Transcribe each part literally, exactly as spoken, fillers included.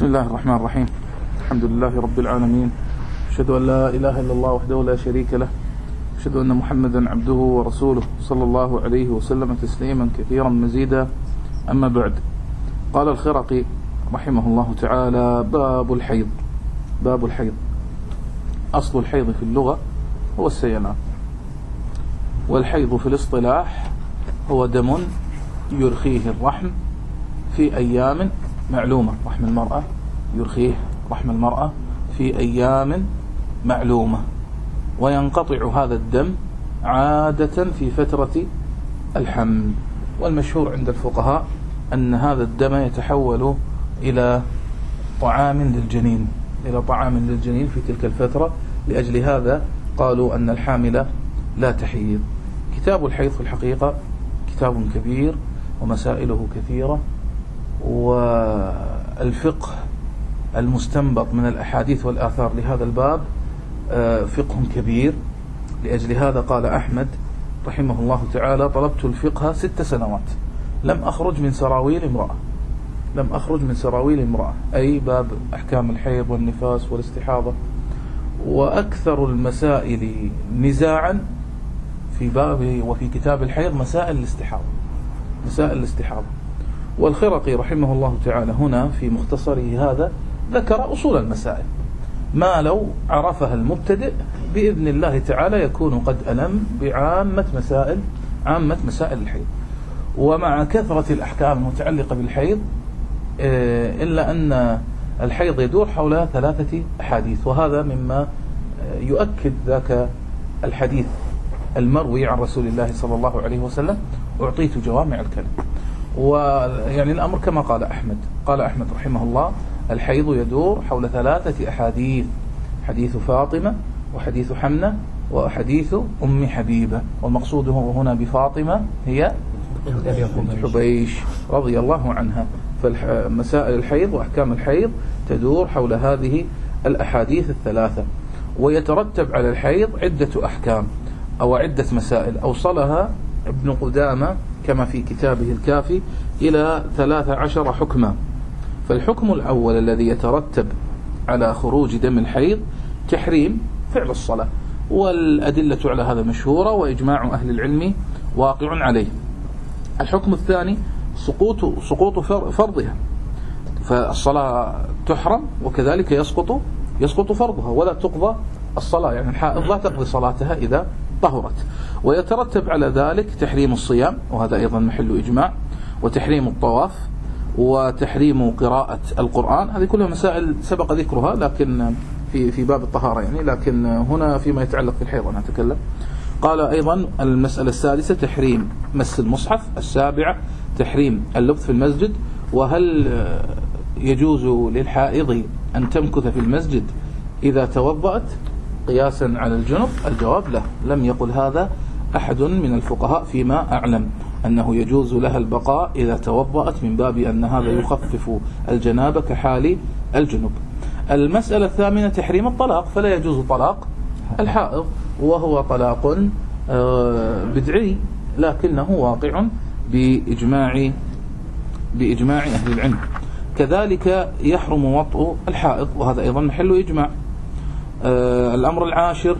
بسم الله الرحمن الرحيم. الحمد لله رب العالمين، أشهد أن لا إله إلا الله وحده لا شريك له، أشهد أن محمدا عبده ورسوله صلى الله عليه وسلم تسليما كثيرا مزيدا. أما بعد، قال الخرقي رحمه الله تعالى: باب الحيض. باب الحيض. أصل الحيض في اللغة هو السيلان، والحيض في الاصطلاح هو دم يرخيه الرحم في أيام معلومة. رحم المرأة يرخيه رحم المرأة في أيام معلومة، وينقطع هذا الدم عادة في فترة الحمل. والمشهور عند الفقهاء أن هذا الدم يتحول إلى طعام للجنين إلى طعام للجنين في تلك الفترة. لأجل هذا قالوا أن الحامل لا تحيض. كتاب الحيض في الحقيقة كتاب كبير ومسائله كثيرة، والفقه المستنبط من الأحاديث والآثار لهذا الباب فقه كبير. لأجل هذا قال أحمد رحمه الله تعالى: طلبت الفقه ست سنوات لم أخرج من سراويل امرأة لم أخرج من سراويل امرأة أي باب أحكام الحيض والنفاس والاستحاضة. وأكثر المسائل نزاعا في باب وفي كتاب الحيض مسائل الاستحاضة مسائل الاستحاضة والخرقي رحمه الله تعالى هنا في مختصره هذا ذكر أصول المسائل، ما لو عرفها المبتدئ بإذن الله تعالى يكون قد ألم بعامة مسائل عامة مسائل الحيض. ومع كثرة الأحكام المتعلقة بالحيض إلا أن الحيض يدور حول ثلاثة أحاديث، وهذا مما يؤكد ذاك الحديث المروي عن رسول الله صلى الله عليه وسلم: أعطيت جوامع الكلم. ويعني الأمر كما قال أحمد قال أحمد رحمه الله: الحيض يدور حول ثلاثة أحاديث، حديث فاطمة وحديث حمنة وحديث أم حبيبة. والمقصود هنا بفاطمة هي أم حبيش رضي الله عنها. فمسائل الحيض وأحكام الحيض تدور حول هذه الأحاديث الثلاثة. ويترتب على الحيض عدة أحكام أو عدة مسائل أوصلها ابن قدامة كما في كتابه الكافي إلى ثلاث عشر حكما. فالحكم الأول الذي يترتب على خروج دم الحيض تحريم فعل الصلاة، والأدلة على هذا مشهورة وإجماع أهل العلم واقع عليه. الحكم الثاني سقوط سقوط فرضها، فالصلاة تحرم وكذلك يسقط يسقط فرضها ولا تقضى الصلاة، يعني الحائض لا تقضي صلاتها إذا طهرت. ويترتب على ذلك تحريم الصيام، وهذا أيضا محل إجماع، وتحريم الطواف، وتحريم قراءة القرآن. هذه كلها مسائل سبق ذكرها لكن في في باب الطهارة يعني، لكن هنا فيما يتعلق في الحيض أنا أتكلم. قال أيضا المسألة السادسة تحريم مس المصحف. السابعة تحريم اللبث في المسجد. وهل يجوز للحائض أن تمكث في المسجد إذا توضأت قياسا على الجنب؟ الجواب لا، لم يقل هذا أحد من الفقهاء فيما أعلم، أنه يجوز لها البقاء إذا توضأت من باب أن هذا يخفف الجنابة كحال الجنب. المسألة الثامنة تحريم الطلاق، فلا يجوز طلاق الحائض، وهو طلاق بدعي لكنه واقع بإجماع بإجماع أهل العلم. كذلك يحرم وطء الحائض، وهذا أيضا محل إجماع. الأمر العاشر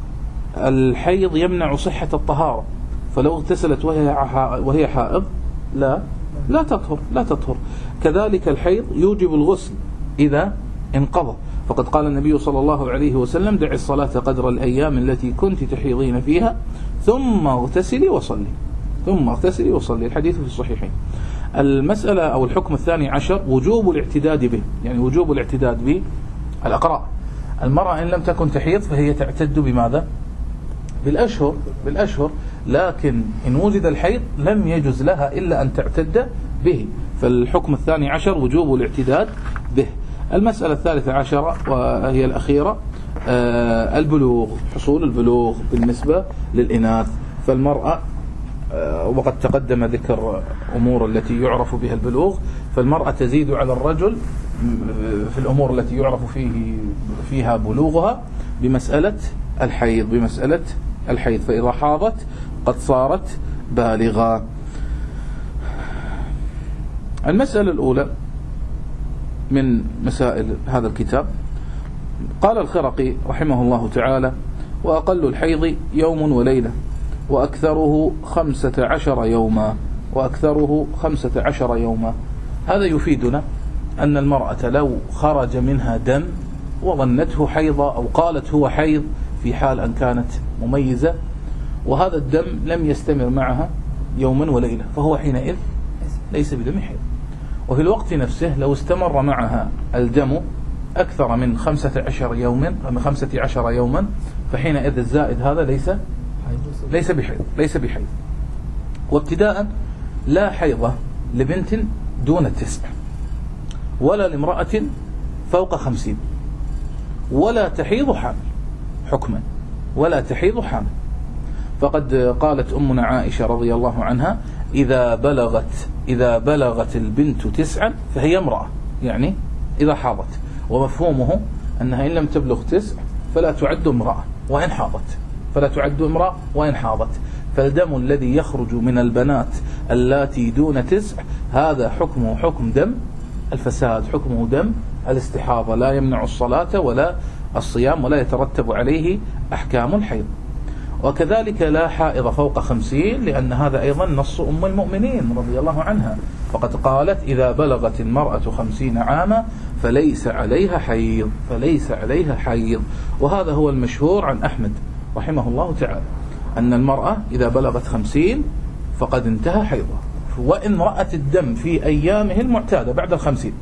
الحيض يمنع صحة الطهارة، فلو اغتسلت وهي وهي حائض لا لا تطهر لا تطهر. كذلك الحيض يوجب الغسل إذا انقضى، فقد قال النبي صلى الله عليه وسلم: دع الصلاة قدر الأيام التي كنت تحيضين فيها ثم اغتسلي وصلي ثم اغتسلي وصلي الحديث في الصحيحين. المسألة أو الحكم الثاني عشر وجوب الاعتداد به، يعني وجوب الاعتداد بالأقراء. المرأة إن لم تكن تحيض فهي تعتد بماذا؟ بالأشهر بالأشهر لكن إن وجد الحيض لم يجوز لها إلا أن تعتد به. فالحكم الثاني عشر وجوب الاعتداد به. المسألة الثالثة عشرة وهي الأخيرة آه البلوغ، حصول البلوغ بالنسبة للإناث. فالمرأة آه وقد تقدم ذكر أمور التي يعرف بها البلوغ، فالمرأة تزيد على الرجل في الأمور التي يعرف فيه فيها بلوغها بمسألة الحيض بمسألة الحيض فإذا حاضت قد صارت بالغة. المسألة الأولى من مسائل هذا الكتاب. قال الخرقي رحمه الله تعالى: وأقل الحيض يوم وليلة وأكثره خمسة عشر يوما وأكثره خمسة عشر يوما. هذا يفيدنا أن المرأة لو خرج منها دم وظنته حيضة أو قالت هو حيض في حال أن كانت مميزة، وهذا الدم لم يستمر معها يوما وليلة، فهو حينئذ ليس بدم حيض. وفي الوقت نفسه لو استمر معها الدم أكثر من خمسة عشر يوما من خمسة عشر يوما، فحينئذ الزائد هذا ليس ليس بحيض ليس بحيض. وابتداء لا حيضة لبنت دون التسع، ولا لامرأة فوق خمسين، ولا تحيض حامل حكما، ولا تحيض حامل. فقد قالت أمنا عائشة رضي الله عنها: إذا بلغت إذا بلغت البنت تسعا فهي امرأة، يعني إذا حاضت، ومفهومه أنها إن لم تبلغ تسع فلا تعد امرأة وإن حاضت، فلا تعد امرأة وإن حاضت. فالدم الذي يخرج من البنات اللاتي دون تسع هذا حكمه حكم دم الفساد، حكمه دم الاستحاضة، لا يمنع الصلاة ولا الصيام ولا يترتب عليه أحكام الحيض. وكذلك لا حائض فوق خمسين، لأن هذا أيضا نص أم المؤمنين رضي الله عنها، فقد قالت: إذا بلغت المرأة خمسين عاما فليس عليها حيض فليس عليها حيض. وهذا هو المشهور عن أحمد رحمه الله تعالى، أن المرأة إذا بلغت خمسين فقد انتهى حيضها، وإن رأت الدم في أيامه المعتادة بعد الخمسين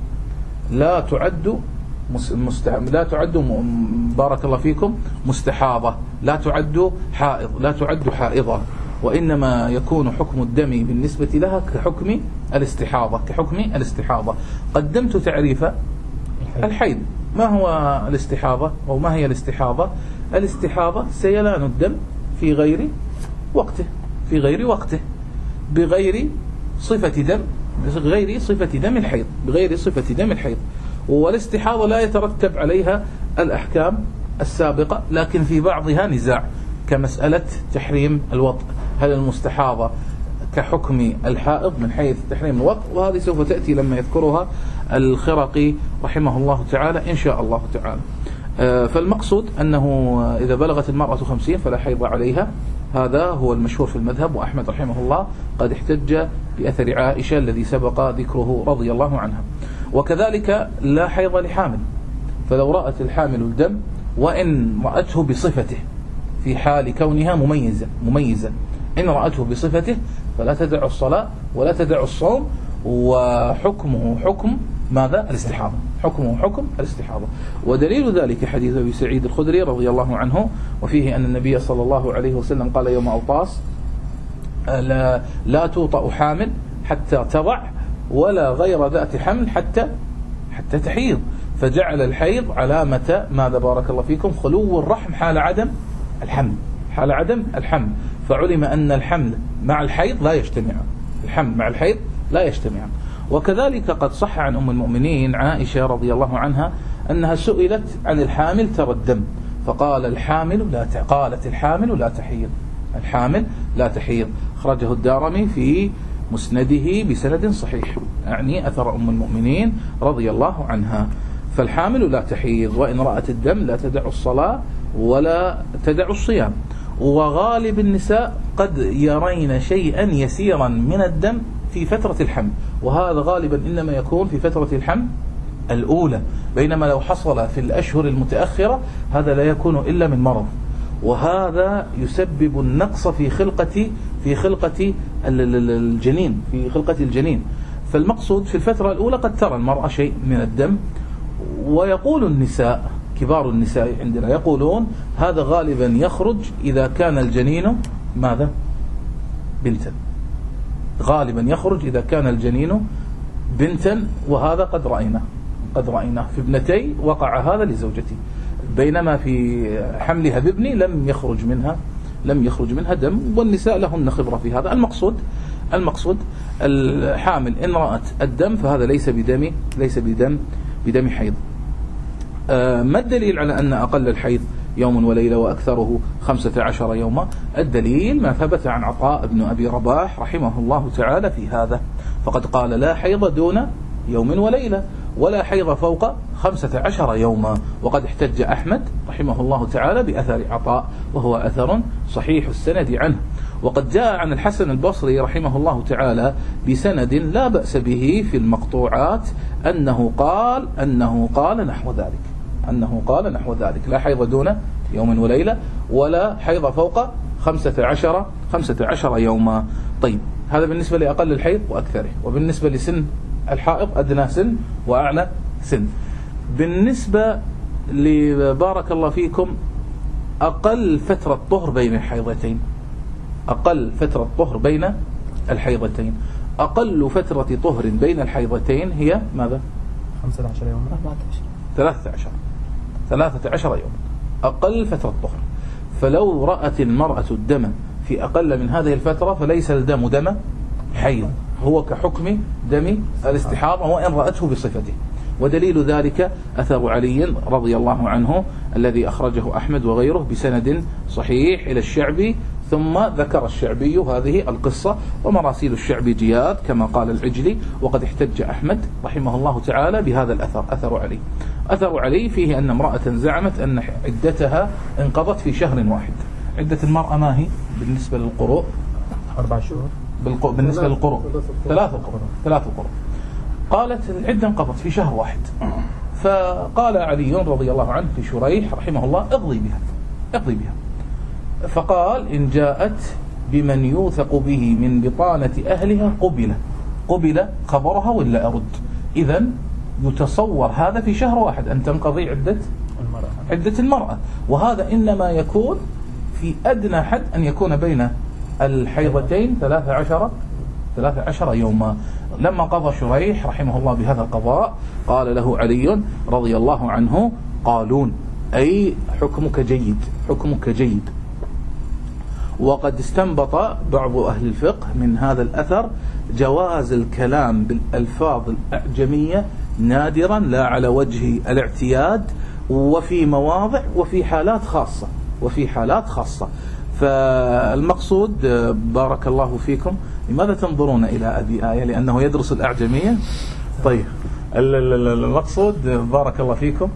لا تعد مست... لا تعد بارك الله فيكم مستحاضة، لا تعد حائض، لا تعد حائضة، وإنما يكون حكم الدم بالنسبة لها كحكم الاستحاضة كحكم الاستحاضة. قدمت تعريف الحيض. ما هو الاستحاضة أو ما هي الاستحاضة؟ الاستحاضة سيلان الدم في غير وقته في غير وقته بغير صفة دم بغير صفة دم الحيض بغير صفة دم الحيض. والاستحاضة لا يترتب عليها الأحكام السابقة، لكن في بعضها نزاع، كمسألة تحريم الوطء، هل المستحاضة كحكم الحائض من حيث تحريم الوطء؟ وهذه سوف تأتي لما يذكرها الخرقي رحمه الله تعالى إن شاء الله تعالى. فالمقصود أنه إذا بلغت المرأة خمسين فلا حيض عليها، هذا هو المشهور في المذهب. وأحمد رحمه الله قد احتج بأثر عائشة الذي سبق ذكره رضي الله عنها. وكذلك لا حيض لحامل، فلو رأت الحامل الدم وإن رأته بصفته في حال كونها مميزة مميزة إن رأته بصفته فلا تدع الصلاة ولا تدع الصوم، وحكمه حكم ماذا؟ الاستحاضة، حكمه حكم الاستحاضة. ودليل ذلك حديث أبي سعيد الخدري رضي الله عنه، وفيه أن النبي صلى الله عليه وسلم قال يوم أوطاس: لا, لا توطأ حامل حتى تضع، ولا غير ذات حمل حتى حتى تحيض. فجعل الحيض علامة ماذا بارك الله فيكم؟ خلو الرحم حال عدم الحمل حال عدم الحمل. فعلم أن الحمل مع الحيض لا يجتمعان، الحمل مع الحيض لا يجتمعان. وكذلك قد صح عن أم المؤمنين عائشة رضي الله عنها أنها سئلت عن الحامل ترى الدم، فقال الحامل لا ت... قالت الحامل لا تحيض الحامل لا تحيض. خرجه الدارمي في مسنده بسند صحيح، يعني أثر أم المؤمنين رضي الله عنها. فالحامل لا تحيض، وإن رأت الدم لا تدع الصلاة ولا تدع الصيام. وغالب النساء قد يرين شيئا يسيرا من الدم في فترة الحمل، وهذا غالبا إنما يكون في فترة الحمل الأولى، بينما لو حصل في الأشهر المتأخرة هذا لا يكون إلا من مرض، وهذا يسبب النقص في خلقة في خلقة الجنين في خلقة الجنين. فالمقصود في الفترة الأولى قد ترى المرأة شيء من الدم. ويقول النساء كبار النساء عندنا يقولون هذا غالبا يخرج إذا كان الجنين ماذا؟ بنتا، غالبا يخرج إذا كان الجنين بنتا، وهذا قد رأيناه قد رأيناه في ابنتي وقع هذا لزوجتي، بينما في حملها بابني لم يخرج منها لم يخرج منها دم، والنساء لهن خبرة في هذا. المقصود المقصود الحامل إن رأت الدم فهذا ليس بدم ليس بدم بدم حيض. آه ما الدليل على أن أقل الحيض يوم وليلة وأكثره خمسة عشر يوما؟ الدليل ما ثبت عن عطاء بن أبي رباح رحمه الله تعالى في هذا، فقد قال لا حيض دون يوم وليلة. ولا حيض فوق خمسة عشر يوما. وقد احتج أحمد رحمه الله تعالى بأثر عطاء وهو أثر صحيح السند عنه. وقد جاء عن الحسن البصري رحمه الله تعالى بسند لا بأس به في المقطوعات أنه قال أنه قال نحو ذلك أنه قال نحو ذلك لا حيض دون يوم وليلة ولا حيض فوق خمسة عشر خمسة عشر يوما. طيب هذا بالنسبة لأقل الحيض وأكثره. وبالنسبة لسن الحائض أدنى سن وأعلى سن. بالنسبة لبارك الله فيكم أقل فترة طهر بين الحيضتين أقل فترة طهر بين الحيضتين أقل فترة طهر بين الحيضتين هي ماذا؟ خمسة عشر يوم ثلاثة عشر ثلاثة عشر يوم أقل فترة طهر. فلو رأت المرأة الدم في أقل من هذه الفترة فليس الدم دم حيض، هو كحكم دم الاستحاضة وإن رأته بصفته. ودليل ذلك أثر علي رضي الله عنه الذي أخرجه أحمد وغيره بسند صحيح إلى الشعبي، ثم ذكر الشعبي هذه القصة ومراسيل الشعبي جياد كما قال العجلي. وقد احتج أحمد رحمه الله تعالى بهذا الأثر أثر علي. أثر علي فيه أن امرأة زعمت أن عدتها انقضت في شهر واحد. عدة المرأة ما هي بالنسبة للقروء؟ أربع شهور. بالنسبة للقروء ثلاث قروء ثلاث قروء. قالت العدة انقضت في شهر واحد. فقال علي رضي الله عنه لشريح رحمه الله اقضي بها اقضي بها. فقال إن جاءت بمن يوثق به من بطانة أهلها قبل قبل خبرها ولا أرد. إذن يتصور هذا في شهر واحد أن تنقضي عدة المرأة. عدة المرأة. وهذا إنما يكون في أدنى حد أن يكون بين الحيضتين ثلاثة عشر ثلاثة عشر يوما. لما قضى شريح رحمه الله بهذا القضاء قال له علي رضي الله عنه قالون أي حكمك جيد حكمك جيد. وقد استنبط بعض أهل الفقه من هذا الأثر جواز الكلام بالألفاظ الأعجمية نادرا لا على وجه الاعتياد وفي مواضع وفي حالات خاصة وفي حالات خاصة. فالمقصود بارك الله فيكم لماذا تنظرون إلى أبي آية؟ لأنه يدرس الأعجمية. طيب المقصود بارك الله فيكم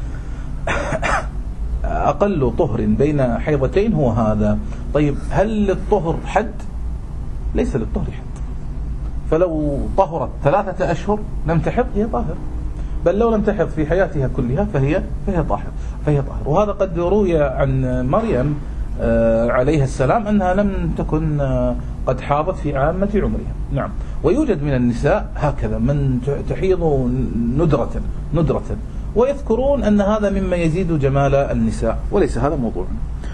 أقل طهر بين حيضتين هو هذا. طيب هل للطهر حد؟ ليس للطهر حد. فلو طهرت ثلاثة أشهر لم تحض هي طاهر، بل لو لم تحض في حياتها كلها فهي فهي طاهر فهي طاهر. وهذا قد روي عن مريم عليها السلام أنها لم تكن قد حاضت في عامة عمرها. نعم. ويوجد من النساء هكذا من تحيض ندرة ندرة ويذكرون أن هذا مما يزيد جمال النساء وليس هذا موضوعنا.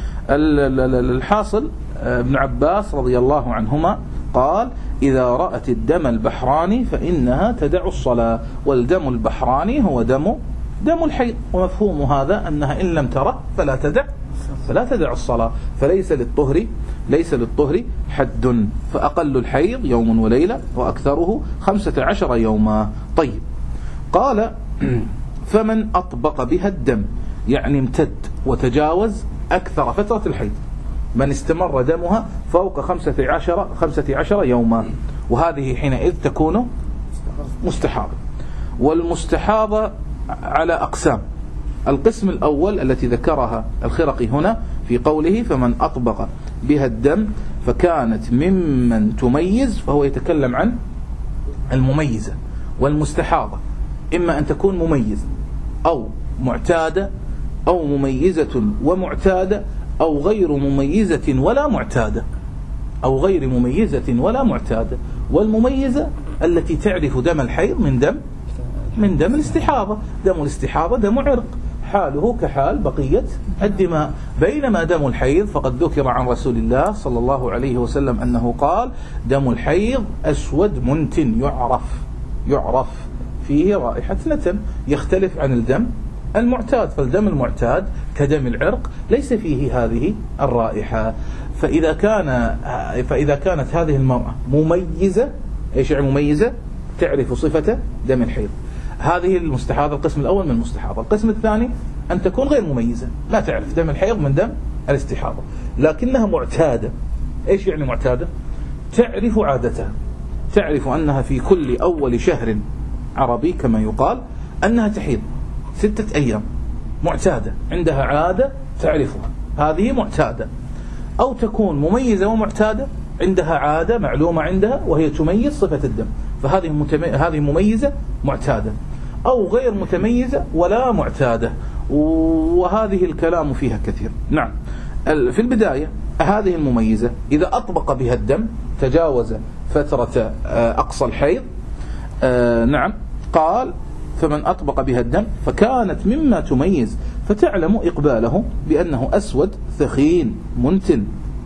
الحاصل ابن عباس رضي الله عنهما قال إذا رأت الدم البحراني فإنها تدع الصلاة. والدم البحراني هو دم دم الحيض. ومفهوم هذا أنها إن لم تره فلا تدع فلا تدع الصلاة. فليس للطهر ليس للطهر حد. فأقل الحيض يوم وليلة وأكثره خمسة عشر يوما. طيب قال فمن أطبق بها الدم يعني امتد وتجاوز أكثر فترة الحيض، من استمر دمها فوق خمسة عشر خمسة عشر يوما، وهذه حينئذ تكون مستحاضة. والمستحاضة على أقسام. القسم الأول التي ذكرها الخرقي هنا في قوله فمن أطبق بها الدم فكانت ممن تميز، فهو يتكلم عن المميزة. والمستحاضة إما أن تكون مميزة أو معتادة أو مميزة ومعتادة أو غير مميزة ولا معتادة أو غير مميزة ولا معتادة. والمميزة التي تعرف دم الحيض من دم من دم الاستحاضة. دم الاستحاضة دم عرق حاله كحال بقية الدماء. بينما دم الحيض فقد ذكر عن رسول الله صلى الله عليه وسلم أنه قال دم الحيض أسود منتن يعرف يعرف فيه رائحة نتن، يختلف عن الدم المعتاد. فالدم المعتاد كدم العرق ليس فيه هذه الرائحة. فإذا كان فإذا كانت هذه المرأة مميزة، ايش يعني مميزة؟ تعرف صفة دم الحيض. هذه المستحاضة القسم الأول من المستحاضة. القسم الثاني أن تكون غير مميزة، لا تعرف دم الحيض من دم الاستحاضة لكنها معتادة. ايش يعني معتادة؟ تعرف عادتها، تعرف أنها في كل أول شهر عربي كما يقال أنها تحيض ستة أيام معتادة، عندها عادة تعرفها، هذه معتادة. أو تكون مميزة ومعتادة، عندها عادة معلومة عندها وهي تميز صفة الدم، فهذه متمي... هذه مميزة معتادة. أو غير متميزة ولا معتادة، وهذه الكلام فيها كثير. نعم، في البداية هذه المميزة إذا أطبق بها الدم تجاوز فترة أقصى الحيض، نعم، قال فمن أطبق بها الدم فكانت مما تميز، فتعلم إقباله بأنه أسود ثخين منتن،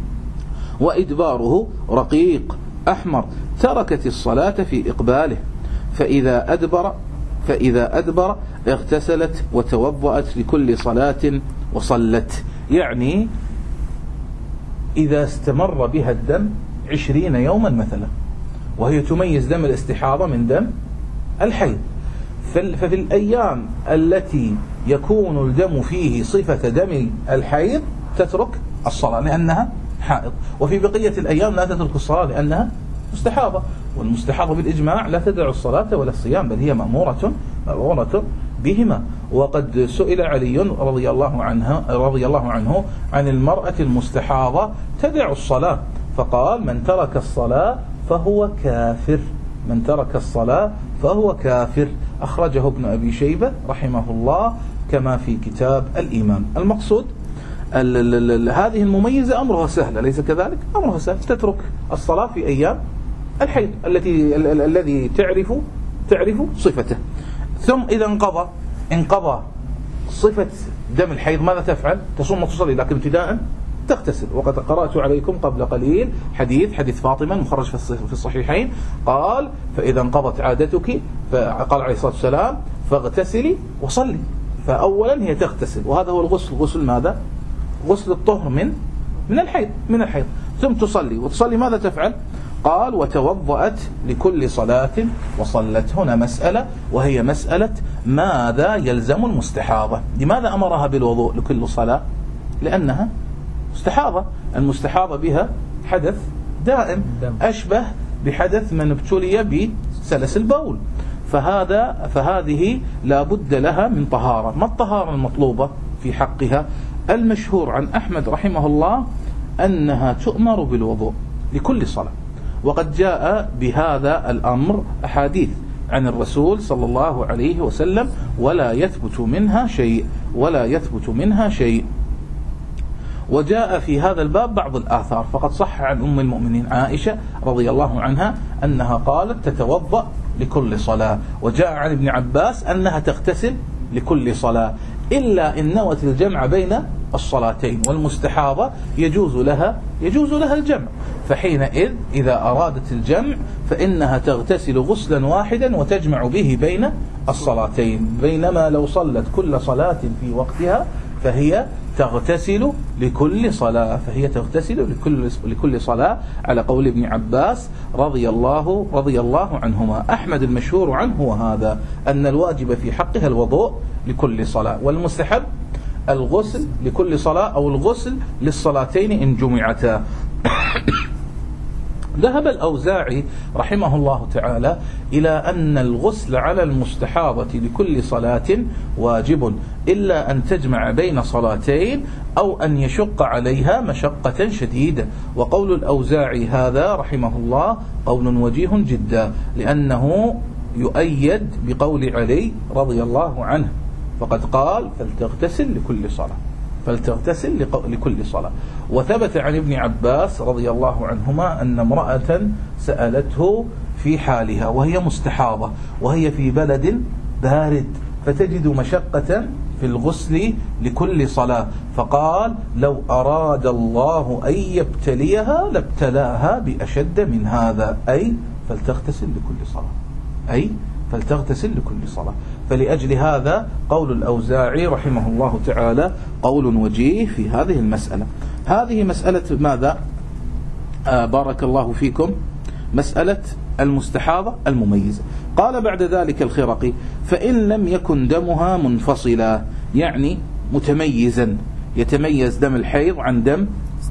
وإدباره رقيق أحمر، تركت الصلاة في إقباله، فإذا أدبر فإذا أدبر اغتسلت وتوضأت لكل صلاة وصلت. يعني إذا استمر بها الدم عشرين يوما مثلا، وهي تميز دم الاستحاضة من دم الحيض، ففي الأيام التي يكون الدم فيه صفة دم الحيض تترك الصلاة لأنها حائض، وفي بقية الأيام لا تترك الصلاة لأنها مستحاضة. والمستحاضة بالإجماع لا تدع الصلاة ولا الصيام، بل هي مأمورة مأمورة بهما. وقد سئل علي رضي الله عنه رضي الله عنه عن المرأة المستحاضة تدع الصلاة، فقال من ترك الصلاة فهو كافر، من ترك الصلاة فهو كافر. أخرجه ابن أبي شيبة رحمه الله كما في كتاب الإيمان. المقصود ال ال ال هذه المميزة أمرها سهل، أليس كذلك؟ أمرها سهل، تترك الصلاة في أيام الحيض التي ال ال الذي تعرف تعرف صفته. ثم إذا انقضى انقضى صفة دم الحيض ماذا تفعل؟ تصوم وتصلي، لكن ابتداء تغتسل. وقد قرأت عليكم قبل قليل حديث حديث فاطمة المخرج في الصحيحين، قال فإذا انقضت عادتك، فقال عليه الصلاة والسلام فاغتسلي وصلي. فأولا هي تغتسل، وهذا هو الغسل، غسل ماذا؟ غسل الطهر من من الحيض من الحيض ثم تصلي. وتصلي ماذا تفعل؟ قال وتوضأت لكل صلاة وصلت. هنا مسألة، وهي مسألة ماذا يلزم المستحاضة. لماذا أمرها بالوضوء لكل صلاة؟ لأنها مستحاضة، المستحاضة بها حدث دائم أشبه بحدث من ابتلي بسلس البول، فهذا فهذه لا بد لها من طهارة. ما الطهارة المطلوبة في حقها؟ المشهور عن أحمد رحمه الله أنها تؤمر بالوضوء لكل صلاة، وقد جاء بهذا الأمر أحاديث عن الرسول صلى الله عليه وسلم، ولا يثبت منها شيء ولا يثبت منها شيء. وجاء في هذا الباب بعض الآثار، فقد صح عن أم المؤمنين عائشة رضي الله عنها أنها قالت تتوضأ لكل صلاة، وجاء عن ابن عباس أنها تغتسل لكل صلاة، إلا إن نوت الجمع بين الصلاتين، والمستحاضة يجوز لها يجوز لها الجمع، فحينئذ إذا أرادت الجمع فإنها تغتسل غسلا واحدا وتجمع به بين الصلاتين، بينما لو صلت كل صلاة في وقتها فهي تغتسل لكل صلاة فهي تغتسل لكل لكل صلاة على قول ابن عباس رضي الله رضي الله عنهما. أحمد المشهور عنه هو هذا، أن الواجب في حقها الوضوء لكل صلاة، والمستحب الغسل لكل صلاة أو الغسل للصلاتين إن جمعتا. ذهب الأوزاعي رحمه الله تعالى إلى أن الغسل على المستحاضة لكل صلاة واجب، إلا أن تجمع بين صلاتين أو أن يشق عليها مشقة شديدة. وقول الأوزاعي هذا رحمه الله قول وجيه جدا، لأنه يؤيد بقول علي رضي الله عنه، فقد قال فلتغتسل لكل صلاة فلتغتسل لكل صلاة. وثبت عن ابن عباس رضي الله عنهما أن امرأة سألته في حالها وهي مستحاضة وهي في بلد بارد، فتجد مشقة في الغسل لكل صلاة، فقال لو أراد الله أن يبتليها لابتلاها بأشد من هذا، أي فلتغتسل لكل صلاة أي فلتغتسل لكل صلاة. فلأجل هذا قول الأوزاعي رحمه الله تعالى قول وجيه في هذه المسألة. هذه مسألة ماذا؟ آه بارك الله فيكم، مسألة المستحاضة المميزة. قال بعد ذلك الخرقي فإن لم يكن دمها منفصلا، يعني متميزا، يتميز دم الحيض عن دم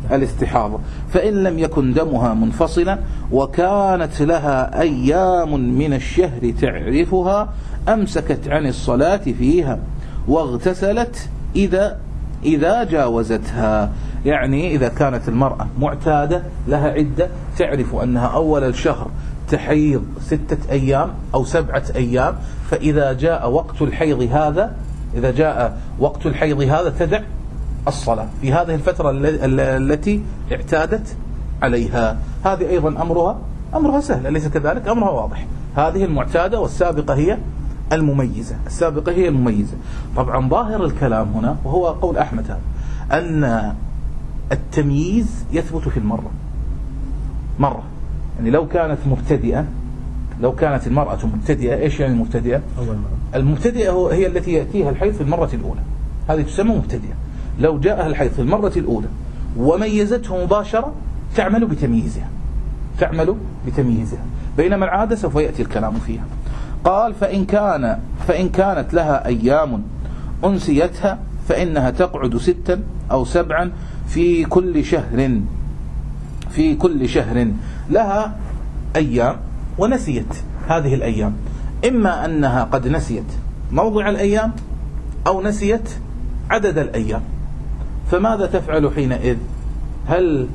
الاستحاضة. فإن لم يكن دمها منفصلا وكانت لها أيام من الشهر تعرفها أمسكت عن الصلاة فيها واغتسلت إذا إذا جاوزتها. يعني إذا كانت المرأة معتادة لها عدة تعرف أنها أول الشهر تحيض ستة أيام أو سبعة أيام، فإذا جاء وقت الحيض هذا إذا جاء وقت الحيض هذا تدع الصلاة في هذه الفترة التي اعتادت عليها. هذه أيضا أمرها أمرها سهل، أليس كذلك؟ أمرها واضح. هذه المعتادة والسابقة هي المميزة السابقة هي المميزة. طبعا ظاهر الكلام هنا وهو قول أحمد هذا أن التمييز يثبت في المرة مرة. يعني لو كانت مبتدئة لو كانت المرأة مبتدئة، إيش يعني مبتدئة؟ أول مرة. المبتدئة هي التي يأتيها الحيض في المرة الأولى، هذه تسمى مبتدئة. لو جاءها الحيض في المرة الأولى وميزته مباشرة تعمل بتمييزها تعمل بتمييزها بينما العادة سوف يأتي الكلام فيها. قال فإن كان فإن كانت لها أيام أنسيتها فإنها تقعد ستا أو سبعا في كل شهر في كل شهر لها أيام ونسيت هذه الأيام، إما أنها قد نسيت موضع الأيام أو نسيت عدد الأيام. فماذا تفعل حينئذ؟ هل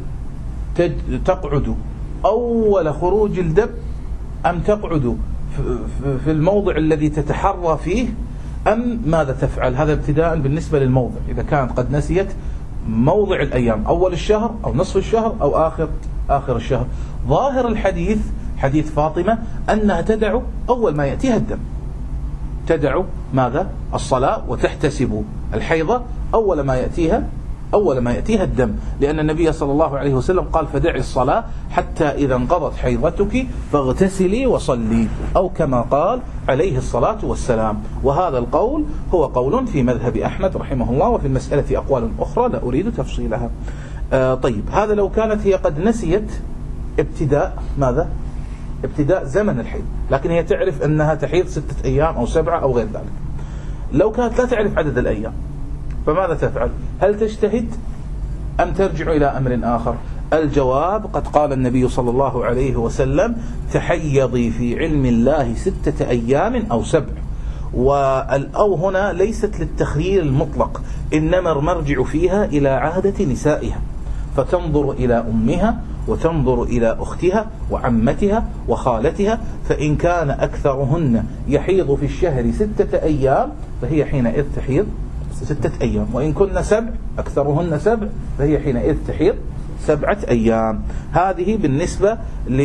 تقعد أول خروج الدم أم تقعد في الموضع الذي تتحرى فيه أم ماذا تفعل؟ هذا ابتداء بالنسبة للموضع. إذا كانت قد نسيت موضع الأيام أول الشهر أو نصف الشهر أو آخر آخر الشهر، ظاهر الحديث حديث فاطمة أنها تدع أول ما يأتيها الدم تدع ماذا؟ الصلاة وتحتسب الحيضة أول ما يأتيها أول ما يأتيها الدم، لأن النبي صلى الله عليه وسلم قال فدعي الصلاة حتى إذا انقضت حيضتك فاغتسلي وصلي، أو كما قال عليه الصلاة والسلام. وهذا القول هو قول في مذهب أحمد رحمه الله، وفي المسألة أقوال أخرى لا أريد تفصيلها. آه طيب، هذا لو كانت هي قد نسيت ابتداء ماذا؟ ابتداء زمن الحيض، لكن هي تعرف أنها تحيض ستة أيام أو سبعة أو غير ذلك. لو كانت لا تعرف عدد الأيام فماذا تفعل؟ هل تجتهد أم ترجع إلى أمر آخر؟ الجواب قد قال النبي صلى الله عليه وسلم تحيضي في علم الله ستة أيام أو سبع، والأو هنا ليست للتخيير المطلق، إنما المرجع فيها إلى عادة نسائها، فتنظر إلى أمها وتنظر إلى أختها وعمتها وخالتها، فإن كان أكثرهن يحيض في الشهر ستة أيام فهي حينئذ تحيض ستة أيام، وإن كن سبع أكثرهن سبع فهي حينئذ تحيض سبعة أيام. هذه بالنسبة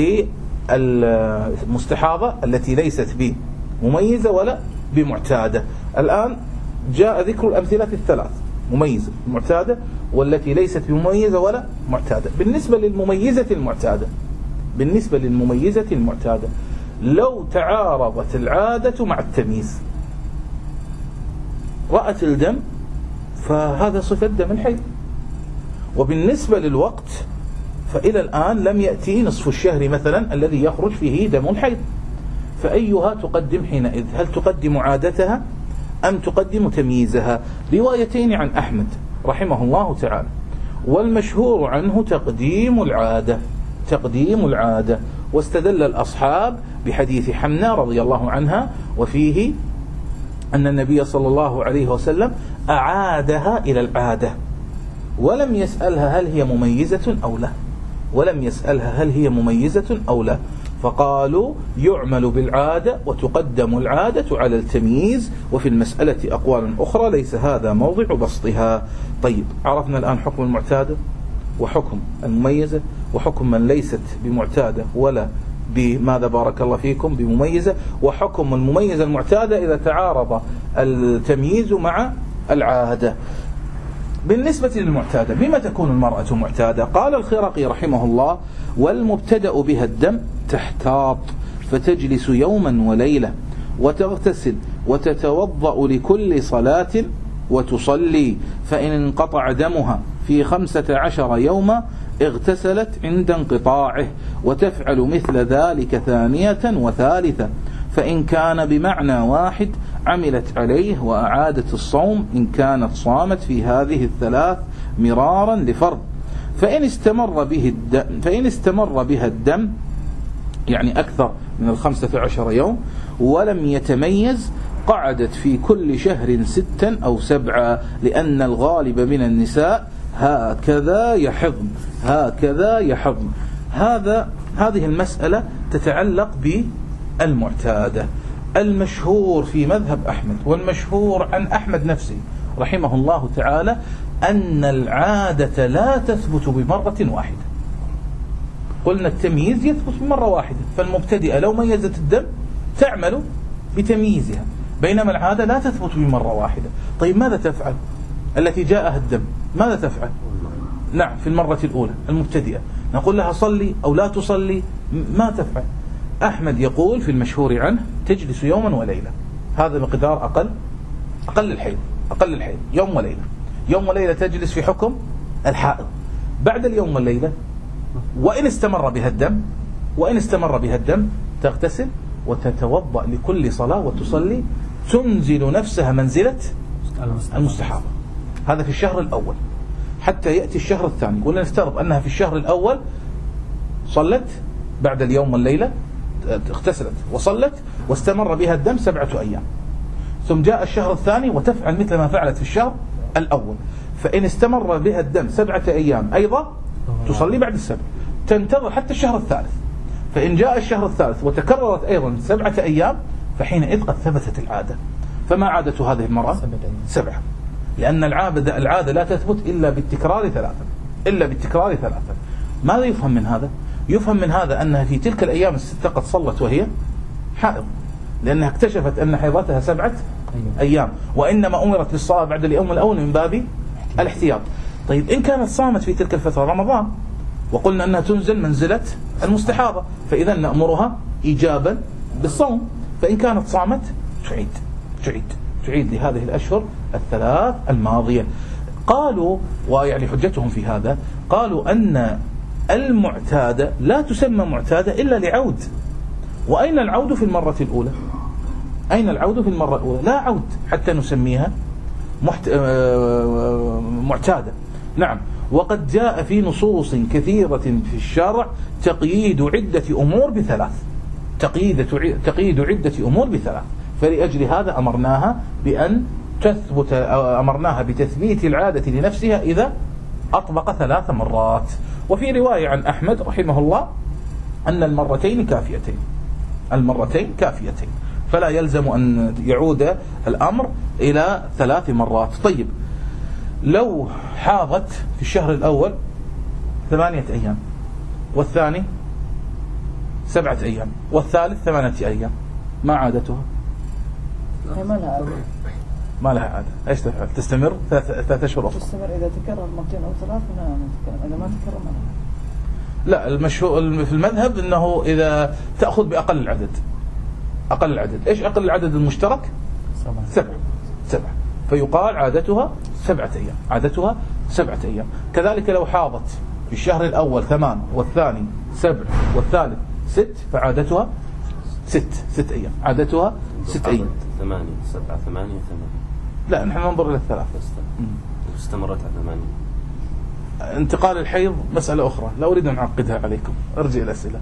للمستحاضة التي ليست بمميزة ولا بمعتادة. الآن جاء ذكر الأمثلة الثلاث: مميزة، معتادة، والتي ليست بمميزة ولا معتادة. بالنسبة للمميزة المعتادة بالنسبة للمميزة المعتادة لو تعارضت العادة مع التمييز، رأت الدم فهذا صفة دم الحيض، وبالنسبة للوقت فإلى الآن لم يأتي نصف الشهر مثلا الذي يخرج فيه دم الحيض، فأيها تقدم حينئذ؟ هل تقدم عادتها أم تقدم تمييزها؟ روايتين عن أحمد رحمه الله تعالى، والمشهور عنه تقديم العادة تقديم العادة واستدل الأصحاب بحديث حمنة رضي الله عنها، وفيه أن النبي صلى الله عليه وسلم أعادها إلى العادة ولم يسألها هل هي مميزة أو لا ولم يسألها هل هي مميزة أو لا فقالوا يعمل بالعادة وتقدم العادة على التمييز، وفي المسألة أقوال أخرى ليس هذا موضع بسطها. طيب، عرفنا الآن حكم المعتادة وحكم المميزة وحكم من ليست بمعتادة ولا بماذا بارك الله فيكم بمميزة، وحكم المميزة المعتادة إذا تعارض التمييز مع العادة. بالنسبة للمعتادة، بما تكون المرأة معتادة؟ قال الخرقي رحمه الله: والمبتدأ بها الدم تحتاط فتجلس يوما وليلة وتغتسل وتتوضأ لكل صلاة وتصلي، فإن انقطع دمها في خمسة عشر يوما اغتسلت عند انقطاعه، وتفعل مثل ذلك ثانية وثالثة، فإن كان بمعنى واحد عملت عليه وأعادت الصوم إن كانت صامت في هذه الثلاث مرارا لفرض، فإن استمر به الدم فإن استمر بها الدم يعني أكثر من الخمسة عشر يوم ولم يتميز قعدت في كل شهر ستا أو سبعة، لأن الغالب من النساء هكذا يحضن هكذا يحضن. هذا هذه المسألة تتعلق بالمعتادة. المشهور في مذهب أحمد والمشهور عن أحمد نفسه رحمه الله تعالى أن العادة لا تثبت بمرة واحدة. قلنا التمييز يثبت بمرة واحدة، فالمبتدئة لو ميزت الدم تعمل بتمييزها، بينما العادة لا تثبت بمرة واحدة. طيب ماذا تفعل التي جاءها الدم؟ ماذا تفعل؟ نعم في المرة الأولى المبتدئة نقول لها صلي أو لا تصلي، ما تفعل. أحمد يقول في المشهور عنه تجلس يوما وليلة، هذا مقدار أقل أقل الحيض أقل الحيض يوم وليلة. يوم وليلة تجلس في حكم الحائض. بعد اليوم والليلة وإن استمر بها الدم وإن استمر بها الدم تغتسل وتتوضأ لكل صلاة وتصلي، تنزل نفسها منزلة المستحاضة. هذا في الشهر الأول حتى يأتي الشهر الثاني. قلنا نفترض أنها في الشهر الأول صلت بعد اليوم والليلة، اغتسلت وصلت واستمر بها الدم سبعة أيام، ثم جاء الشهر الثاني وتفعل مثل ما فعلت في الشهر الأول. فإن استمر بها الدم سبعة أيام أيضا تصلي بعد السبع، تنتظر حتى الشهر الثالث. فإن جاء الشهر الثالث وتكررت أيضا سبعة أيام فحينئذ قد ثبتت العادة. فما عادة هذه المرأة؟ سبعة، لأن العادة العادة لا تثبت إلا بالتكرار ثلاثة إلا بالتكرار ثلاثة. ماذا يفهم من هذا؟ يفهم من هذا أنها في تلك الأيام الستة قد صلت وهي حائض، لأنها اكتشفت أن حيضتها سبعة أيام، وإنما أمرت بالصلاة بعد اليوم الأول من باب الاحتياط. طيب إن كانت صامت في تلك الفترة رمضان وقلنا أنها تنزل منزلة المستحاضة، فإذا نأمرها إيجابا بالصوم. فإن كانت صامت تعيد تعيد تعيد لهذه الأشهر الثلاث الماضية. قالوا، ويعني حجتهم في هذا، قالوا أن المعتادة لا تسمى معتادة إلا لعود. وأين العود في المرة الأولى؟ أين العود في المرة الأولى؟ لا عود حتى نسميها محت... معتادة. نعم. وقد جاء في نصوص كثيرة في الشرع تقييد عدة أمور بثلاث تقييد تقييد عدة أمور بثلاث فلأجل هذا أمرناها بأن تثبت، أمرناها بتثبيت العادة لنفسها إذا أطبق ثلاث مرات. وفي رواية عن أحمد رحمه الله أن المرتين كافيتين المرتين كافيتين فلا يلزم أن يعود الأمر إلى ثلاث مرات. طيب لو حاضت في الشهر الأول ثمانية أيام، والثاني سبعة أيام، والثالث ثمانية أيام، ما عادتها؟ ما لها عادة. ما لها عادة. ايش تفعل؟ تستمر ثلاث أشهر أخرى. تستمر إذا تكرر مرتين أو ثلاث، إذا ما تكرر ما لها. لا، المشهور في المذهب أنه إذا تأخذ بأقل العدد. أقل العدد. إيش أقل العدد المشترك؟ سبعة سبعة فيقال عادتها سبعة أيام عادتها سبعة أيام. كذلك لو حاضت في الشهر الأول ثمان والثاني سبع والثالث ست فعادتها ست ست أيام عادتها ست أيام. ثمانية سبعة ثمانية ثمانية. لا، نحن ننظر إلى الثلاث. استمرت على ثمانية. انتقال الحيض مسألة أخرى لا أريد أن أعقدها عليكم، أرجع الأسئلة.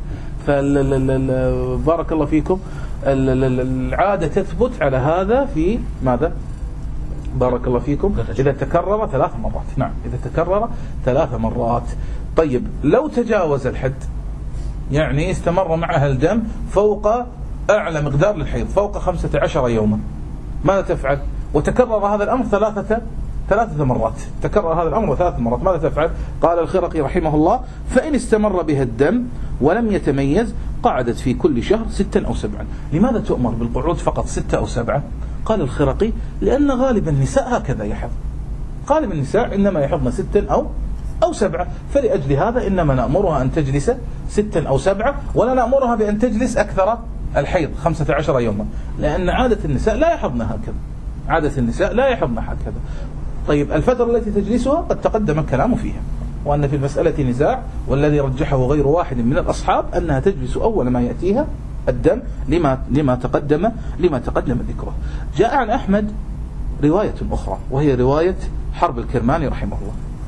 فبارك الله فيكم. العادة تثبت على هذا في ماذا؟ بارك الله فيكم. إذا تكرر ثلاث مرات. نعم، إذا تكرر ثلاث مرات. طيب لو تجاوز الحد، يعني استمر معها الدم فوق أعلى مقدار للحيض فوق خمسة عشر يوما، ماذا تفعل؟ وتكرر هذا الأمر ثلاثة ثلاثة مرات تكرر هذا الأمر ثلاث مرات ماذا تفعل؟ قال الخرقي رحمه الله: فإن استمر بها الدم ولم يتميز قعدت في كل شهر ستا أو سبعا. لماذا تؤمر بالقعود فقط ستة أو سبعة؟ قال الخرقي: لأن غالب النساء هكذا يحض، غالب النساء إنما يحضن ستا أو أو سبعة، فلأجل هذا إنما نأمرها أن تجلس ستا أو سبعة، ولا نأمرها بأن تجلس أكثر الحيض خمسة عشر يوما، لأن عادة النساء لا يحضن هكذا عادة النساء لا يحضن هكذا. طيب الفترة التي تجلسها قد تقدم الكلام فيها، وأن في المسألة نزاع، والذي رجحه غير واحد من الأصحاب أنها تجلس أول ما يأتيها الدم لما لما تقدم لما تقدم ذكره. جاء عن أحمد رواية أخرى وهي رواية حرب الكرماني رحمه الله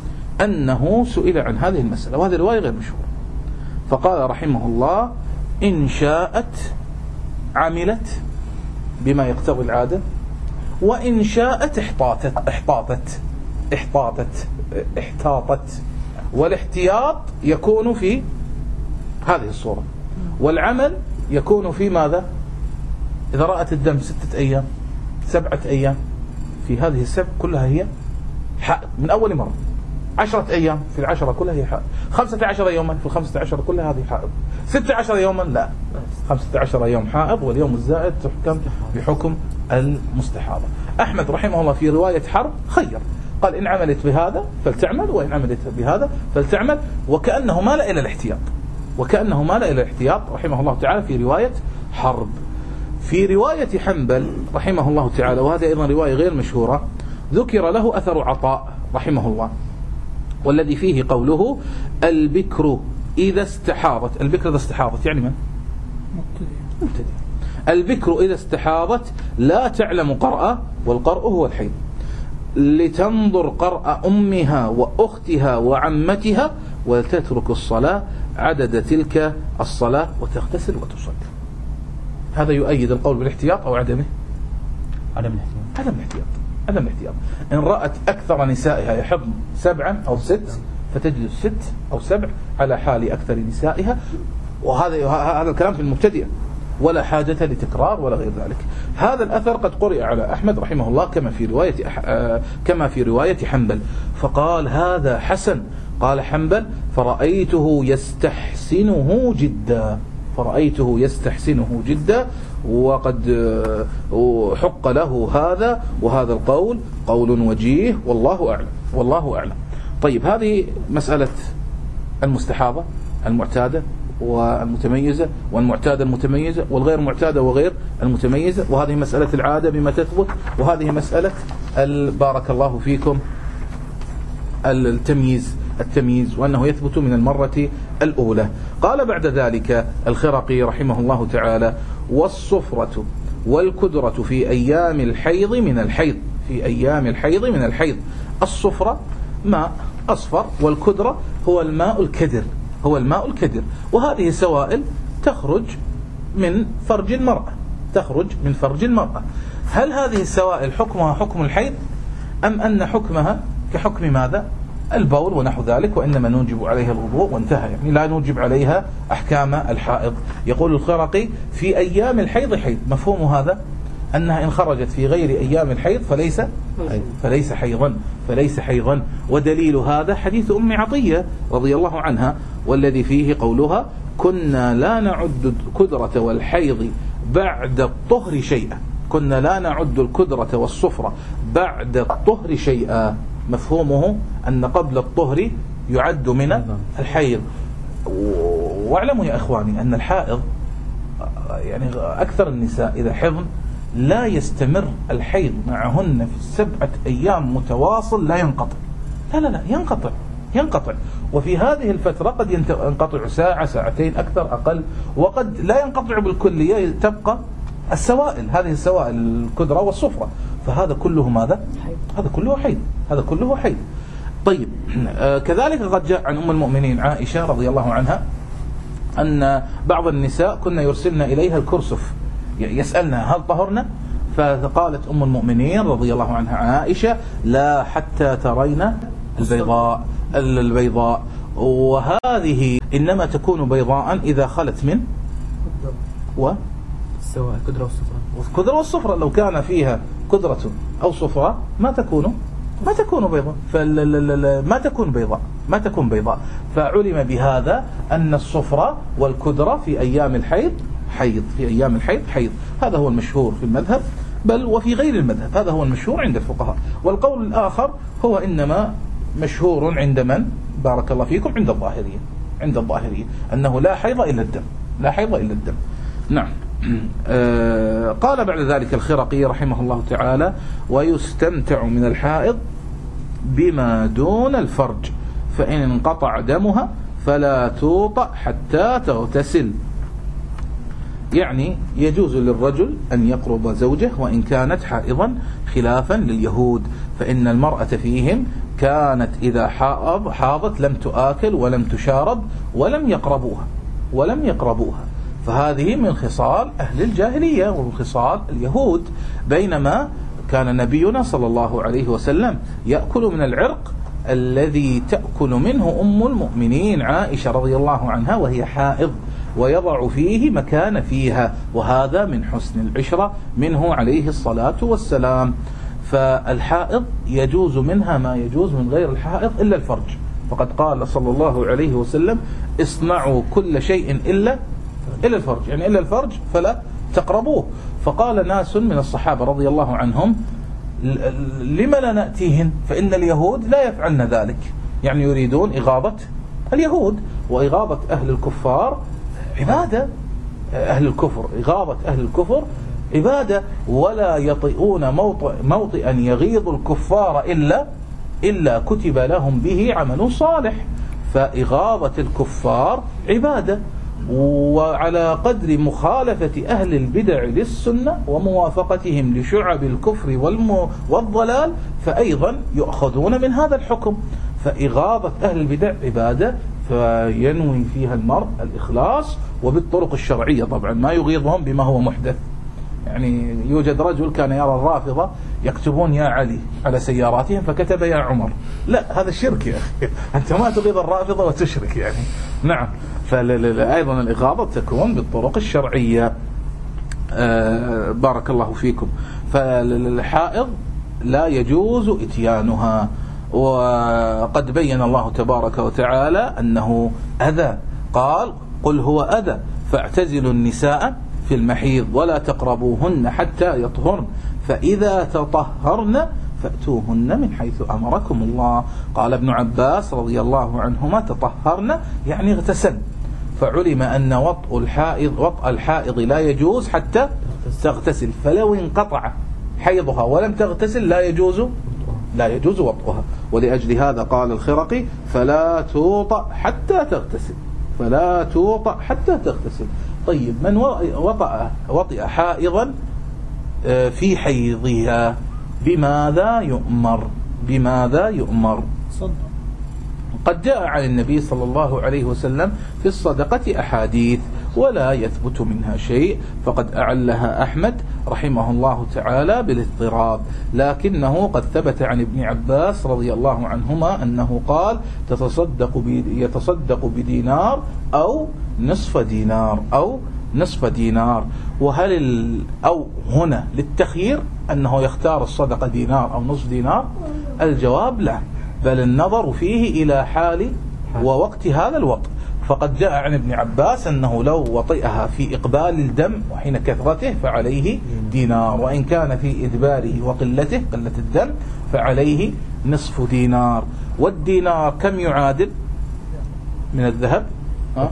أنه سئل عن هذه المسألة، وهذه رواية غير مشهورة، فقال رحمه الله: إن شاءت عملت بما يقتضي العادة، وإن شاءت احتاطت احتاطت احتاطت احتاطت والاحتياط يكون في هذه الصورة، والعمل يكون في ماذا؟ إذا رأت الدم ستة أيام سبعة أيام، في هذه السبع كلها هي حائض من أول مرة. عشرة أيام في العشرة كلها هي حائض. خمسة عشر يوما في الخمسة عشر كلها هذه حائض. ستة عشر يوما لا، خمسة عشر يوم حائض، واليوم الزائد تحكم بحكم المستحاضة. أحمد رحمه الله في رواية حرب خير، قال: إن عملت بهذا فلتعمل، وإن عملت بهذا فلتعمل، وكأنه مال إلى الاحتياط، وكأنه مال إلى الاحتياط رحمه الله تعالى في رواية حرب. في رواية حنبل رحمه الله تعالى، وهذا أيضا رواية غير مشهورة، ذكر له أثر عطاء رحمه الله، والذي فيه قوله: البكر إذا استحاضت. البكر إذا استحاضت يعني من؟ مبتدئ. البكر إذا استحاضت لا تعلم قرأ، والقرء هو الحيض، لتنظر قرأ أمها وأختها وعمتها، وتترك الصلاة عدد تلك الصلاة، وتغتسل وتصلي. هذا يؤيد القول بالاحتياط أو عدمه؟ عدم الاحتياط. عدم الاحتياط. عدم الاحتياط. إن رأت أكثر نسائها يحضن سبعا أو ست، فتجلس ست أو سبع على حال أكثر نسائها، وهذا هذا الكلام في المبتدئ، ولا حاجة لتكرار ولا غير ذلك. هذا الأثر قد قرئ على أحمد رحمه الله كما في رواية أح... كما في رواية حنبل، فقال: هذا حسن. قال حنبل: فرأيته يستحسنه جدا، فرأيته يستحسنه جدا، وقد حق له هذا، وهذا القول قول وجيه، والله أعلم، والله أعلم. طيب، هذه مسألة المستحاضة المعتادة والمتميزة، والمعتادة المتميزة، والغير معتادة وغير المتميزة، وهذه مسألة العادة بما تثبت، وهذه مسألة بارك الله فيكم التمييز التمييز وأنه يثبت من المرة الأولى. قال بعد ذلك الخرقي رحمه الله تعالى: والصفرة والكدرة في أيام الحيض من الحيض. في أيام الحيض من الحيض. الصفرة ماء أصفر، والكدرة هو الماء الكدر، هو الماء الكدر، وهذه سوائل تخرج من فرج المرأة، تخرج من فرج المرأة. هل هذه السوائل حكمها حكم الحيض، أم أن حكمها كحكم ماذا؟ البول ونحو ذلك، وإنما نوجب عليها الوضوء وانتهى، يعني لا نوجب عليها أحكام الحائض. يقول الخرقي: في أيام الحيض حيض. مفهوم هذا أنها إن خرجت في غير أيام الحيض فليس فليس حيضا فليس حيضا ودليل هذا حديث أم عطية رضي الله عنها، والذي فيه قولها: كنا لا نعد الكدرة والحيض بعد الطهر شيئا. كنا لا نعد الكدرة والصفرة بعد الطهر شيئا. مفهومه أن قبل الطهر يعد من الحيض. واعلموا يا إخواني أن الحائض، يعني أكثر النساء إذا حضن لا يستمر الحيض معهن في السبعة أيام متواصل، لا ينقطع، لا لا لا ينقطع ينقطع وفي هذه الفترة قد ينقطع ساعة ساعتين أكثر أقل، وقد لا ينقطع بالكلية، تبقى السوائل، هذه السوائل الكدرة والصفرة، فهذا كله ماذا؟ هذا كله حيض، هذا كله حيض. طيب، آه كذلك قد جاء عن أم المؤمنين عائشة رضي الله عنها أن بعض النساء كنا يرسلن إليها الكرسف يسألنا: هل طهرنا؟ فقالت أم المؤمنين رضي الله عنها عائشة: لا حتى ترين البيضاء البيضاء وهذه إنما تكون بيضاء إذا خلت من و سواء الكدرة والصفرة. الكدرة والصفرة لو كان فيها كدرة أو صفرة ما تكون ما تكون بيضاء، فما تكون بيضاء ما تكون بيضاء فعلم بهذا أن الصفرة والكدرة في أيام الحيض حيض، في أيام الحيض حيض. هذا هو المشهور في المذهب، بل وفي غير المذهب، هذا هو المشهور عند الفقهاء. والقول الآخر هو إنما مشهور عند من؟ بارك الله فيكم، عند الظاهرية، عند الظاهرية أنه لا حيض إلا الدم، لا حيض إلا الدم. نعم. آه قال بعد ذلك الخرقي رحمه الله تعالى: ويستمتع من الحائض بما دون الفرج، فإن انقطع دمها فلا توطأ حتى تغتسل. يعني يجوز للرجل أن يقرب زوجه وإن كانت حائضا، خلافا لليهود، فإن المرأة فيهم كانت إذا حاض حاضت لم تآكل ولم تشارب ولم يقربوها ولم يقربوها فهذه من خصال أهل الجاهلية ومن خصال اليهود. بينما كان نبينا صلى الله عليه وسلم يأكل من العرق الذي تأكل منه أم المؤمنين عائشة رضي الله عنها وهي حائض، ويضع فيه مكان فيها، وهذا من حسن العشرة منه عليه الصلاة والسلام. فالحائض يجوز منها ما يجوز من غير الحائض إلا الفرج، فقد قال صلى الله عليه وسلم اصنعوا كل شيء إلا إلا الفرج، يعني إلا الفرج فلا تقربوه. فقال ناس من الصحابة رضي الله عنهم لما لا نأتيهن فإن اليهود لا يفعلن ذلك، يعني يريدون إغاظة اليهود، وإغاظة أهل الكفار عبادة، أهل الكفر إغاظة أهل الكفر عبادة، ولا يطئون موطئ موطئا يغيظ الكفار إلا إلا كتب لهم به عمل صالح. فإغاظة الكفار عبادة، وعلى قدر مخالفة أهل البدع للسنة وموافقتهم لشعب الكفر والضلال فأيضا يؤخذون من هذا الحكم. فإغاظة أهل البدع عبادة، فينوي فيها المرء الإخلاص وبالطرق الشرعية طبعا، ما يغيظهم بما هو محدث. يعني يوجد رجل كان يرى الرافضة يكتبون يا علي على سياراتهم فكتب يا عمر، لا هذا شرك يا أخي، أنت ما تغيظ الرافضة وتشرك يعني. نعم، فأيضا الإغاظة تكون بالطرق الشرعية. آه بارك الله فيكم. فالحائض لا يجوز إتيانها، وقد بين الله تبارك وتعالى أنه أذى، قال قل هو أذى فاعتزلوا النساء في المحيض ولا تقربوهن حتى يطهرن فإذا تطهرن فأتوهن من حيث أمركم الله. قال ابن عباس رضي الله عنهما تطهرن يعني اغتسل، فعلم أن وطء الحائض وطء الحائض لا يجوز حتى تغتسل، فلو انقطع حيضها ولم تغتسل لا يجوز لا يجوز وطئها. ولأجل هذا قال الخرقي فلا توطأ حتى تغتسل، فلا توطأ حتى تغتسل. طيب، من وطأ وطئ حائضا في حيضها بماذا يؤمر؟ بماذا يؤمر؟ قد جاء عن النبي صلى الله عليه وسلم في الصدقة أحاديث ولا يثبت منها شيء، فقد أعلها أحمد رحمه الله تعالى بالاضطراب، لكنه قد ثبت عن ابن عباس رضي الله عنهما أنه قال تتصدق يتصدق بدينار أو نصف دينار أو نصف دينار. وهل ال أو هنا للتخيير أنه يختار الصدقة دينار أو نصف دينار؟ الجواب لا، بل النظر فيه إلى حال ووقت هذا الوقت. فقد جاء عن ابن عباس أنه لو وطئها في إقبال الدم وحين كثرته فعليه دينار، وإن كان في إدباره وقلته قلة الدم فعليه نصف دينار. والدينار كم يعادل من الذهب؟ أه؟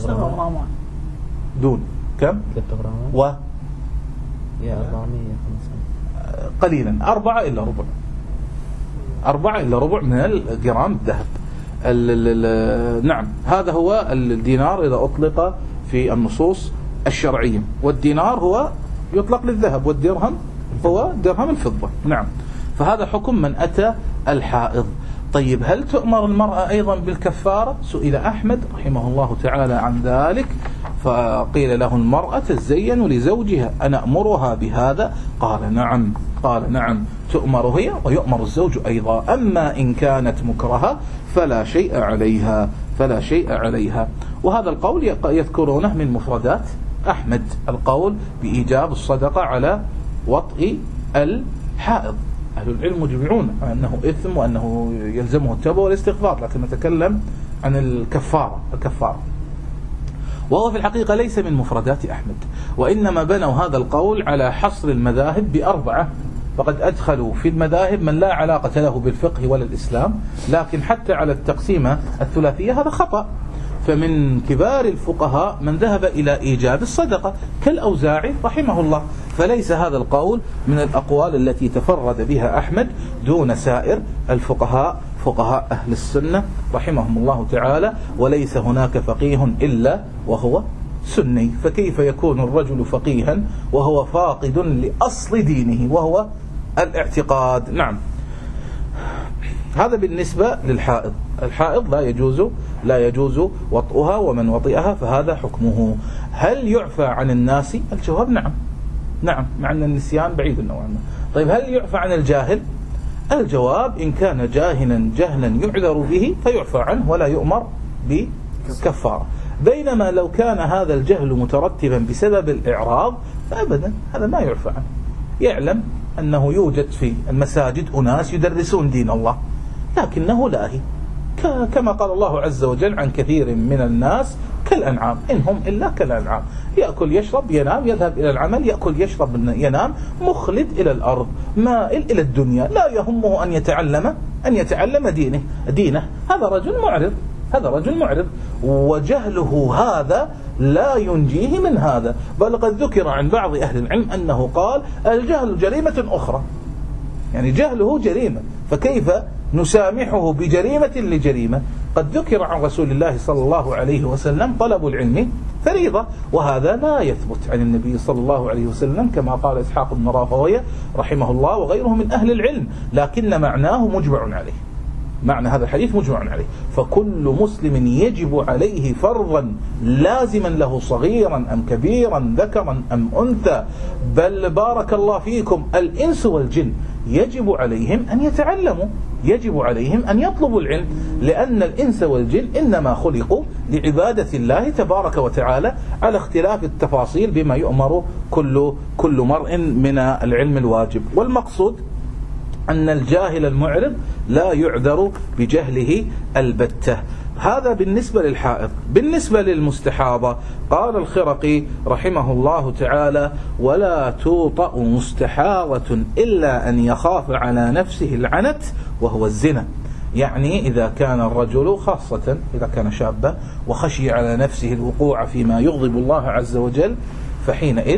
دون كم؟ و يا أربعمية وخمسين قليلا، أربعة إلا ربع، أربعة إلا ربع من الجرام الذهب. نعم، هذا هو الدينار إذا أطلق في النصوص الشرعية، والدينار هو يطلق للذهب، والدرهم هو درهم الفضة. نعم، فهذا حكم من أتى الحائض. طيب، هل تؤمر المرأة أيضا بالكفارة؟ سئل أحمد رحمه الله تعالى عن ذلك، فقيل له المرأة تزين لزوجها أنا أمرها بهذا؟ قال نعم، قال نعم تؤمر هي ويؤمر الزوج أيضا، أما إن كانت مكرهة فلا شيء عليها فلا شيء عليها. وهذا القول يذكرونه من مفردات أحمد، القول بإيجاب الصدقة على وطئ الحائض. أهل العلم مجمعون أنه إثم وأنه يلزمه التوبة والاستغفار، لكن نتكلم عن الكفارة الكفارة وهو في الحقيقة ليس من مفردات أحمد، وإنما بنوا هذا القول على حصر المذاهب بأربعة، فقد أدخلوا في المذاهب من لا علاقة له بالفقه ولا الإسلام، لكن حتى على التقسيمة الثلاثية هذا خطأ. فمن كبار الفقهاء من ذهب إلى إيجاب الصدقة كالأوزاعي رحمه الله، فليس هذا القول من الأقوال التي تفرد بها أحمد دون سائر الفقهاء فقهاء أهل السنة رحمهم الله تعالى. وليس هناك فقيه إلا وهو سني، فكيف يكون الرجل فقيها وهو فاقد لأصل دينه وهو الاعتقاد؟ نعم. هذا بالنسبة للحائض. الحائض لا يجوز لا يجوز وطئها، ومن وطئها فهذا حكمه. هل يعفى عن الناس؟ الجواب نعم نعم، مع أن النسيان بعيد نوعا ما. طيب هل يعفى عن الجاهل؟ الجواب إن كان جاهلا جهلا يعذر به فيعفى عنه ولا يؤمر بكفارة، بينما لو كان هذا الجهل مترتبا بسبب الإعراض فأبدا هذا ما يعفى عنه. يعلم أنه يوجد في المساجد أناس يدرسون دين الله لكنه لاهي، كما قال الله عز وجل عن كثير من الناس كالأنعام إن هم إلا كالأنعام، يأكل يشرب ينام يذهب إلى العمل، يأكل يشرب ينام، مخلد إلى الأرض، مائل إلى الدنيا، لا يهمه أن يتعلم أن يتعلم دينه دينه هذا رجل معرض هذا رجل معرض وجهله هذا لا ينجيه من هذا، بل قد ذكر عن بعض أهل العلم أنه قال الجهل جريمة أخرى، يعني جهله جريمة، فكيف نسامحه بجريمة لجريمة؟ قد ذكر عن رسول الله صلى الله عليه وسلم طلب العلم فريضة، وهذا لا يثبت عن النبي صلى الله عليه وسلم كما قال إسحاق بن راهويه رحمه الله وغيره من أهل العلم، لكن معناه مجمع عليه، معنى هذا الحديث مجمع عليه. فكل مسلم يجب عليه فرضا لازما له صغيرا أم كبيرا ذكرا أم أنثى، بل بارك الله فيكم الإنس والجن يجب عليهم أن يتعلموا، يجب عليهم أن يطلبوا العلم، لأن الإنس والجن إنما خلقوا لعبادة الله تبارك وتعالى على اختلاف التفاصيل بما يؤمر كل كل مرء من العلم الواجب. والمقصود أن الجاهل المعرض لا يعذر بجهله البتة. هذا بالنسبة للحائض. بالنسبة للمستحاضة قال الخرقي رحمه الله تعالى ولا توطأ مستحاضة إلا أن يخاف على نفسه العنت وهو الزنا، يعني إذا كان الرجل خاصة إذا كان شابا وخشي على نفسه الوقوع فيما يغضب الله عز وجل فحينئذ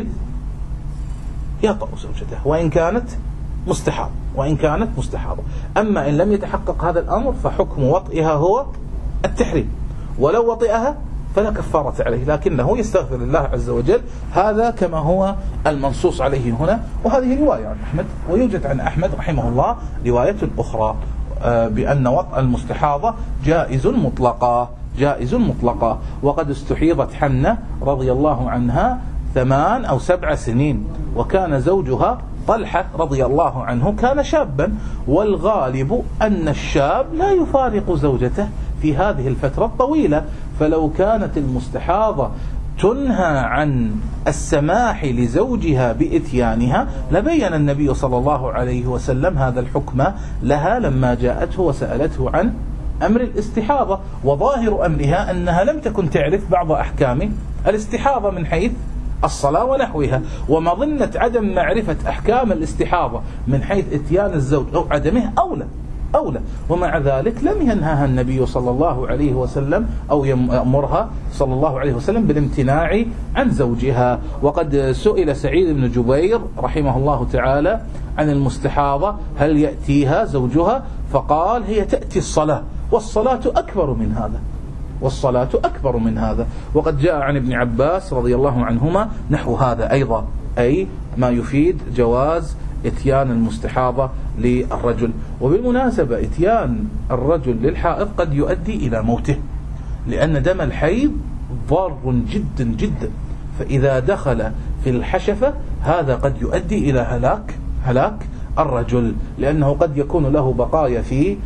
يطأ زوجته وإن كانت مستحاضة وإن كانت مستحاضة. أما إن لم يتحقق هذا الأمر فحكم وطئها هو التحريم، ولو وطئها فلا كفارة عليه لكنه يستغفر الله عز وجل، هذا كما هو المنصوص عليه هنا. وهذه رواية عن أحمد، ويوجد عن أحمد رحمه الله رواية أخرى بأن وطء المستحاضة جائز مطلقا جائز مطلقا وقد استحيضت حنة رضي الله عنها ثمان أو سبع سنين، وكان زوجها طلحة رضي الله عنه كان شابا، والغالب أن الشاب لا يفارق زوجته في هذه الفترة الطويلة، فلو كانت المستحاضة تنهى عن السماح لزوجها بإتيانها لبين النبي صلى الله عليه وسلم هذا الحكم لها لما جاءته وسألته عن أمر الاستحاضة، وظاهر أمرها أنها لم تكن تعرف بعض أحكام الاستحاضة من حيث الصلاة ونحوها، ومظنة عدم معرفة أحكام الاستحاضة من حيث إتيان الزوج أو عدمه أولى أولى ومع ذلك لم ينهاها النبي صلى الله عليه وسلم أو يأمرها صلى الله عليه وسلم بالامتناع عن زوجها. وقد سئل سعيد بن جبير رحمه الله تعالى عن المستحاضة هل يأتيها زوجها، فقال هي تأتي الصلاة والصلاة أكبر من هذا والصلاة أكبر من هذا. وقد جاء عن ابن عباس رضي الله عنهما نحو هذا أيضا، أي ما يفيد جواز إتيان المستحاضة للرجل. وبالمناسبة إتيان الرجل للحائض قد يؤدي إلى موته، لأن دم الحيض ضار جدا جدا، فإذا دخل في الحشفة هذا قد يؤدي إلى هلاك هلاك الرجل، لأنه قد يكون له بقايا في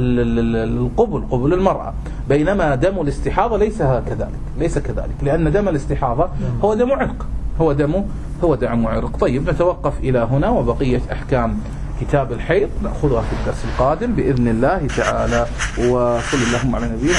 القبل قبل المرأة، بينما دم الاستحاضة ليس كذلك ليس كذلك لأن دم الاستحاضة هو دم عرق هو دم هو دم عرق. طيب نتوقف إلى هنا، وبقية أحكام كتاب الحيض نأخذها في الدرس القادم بإذن الله تعالى، وصلى اللهم على نبينا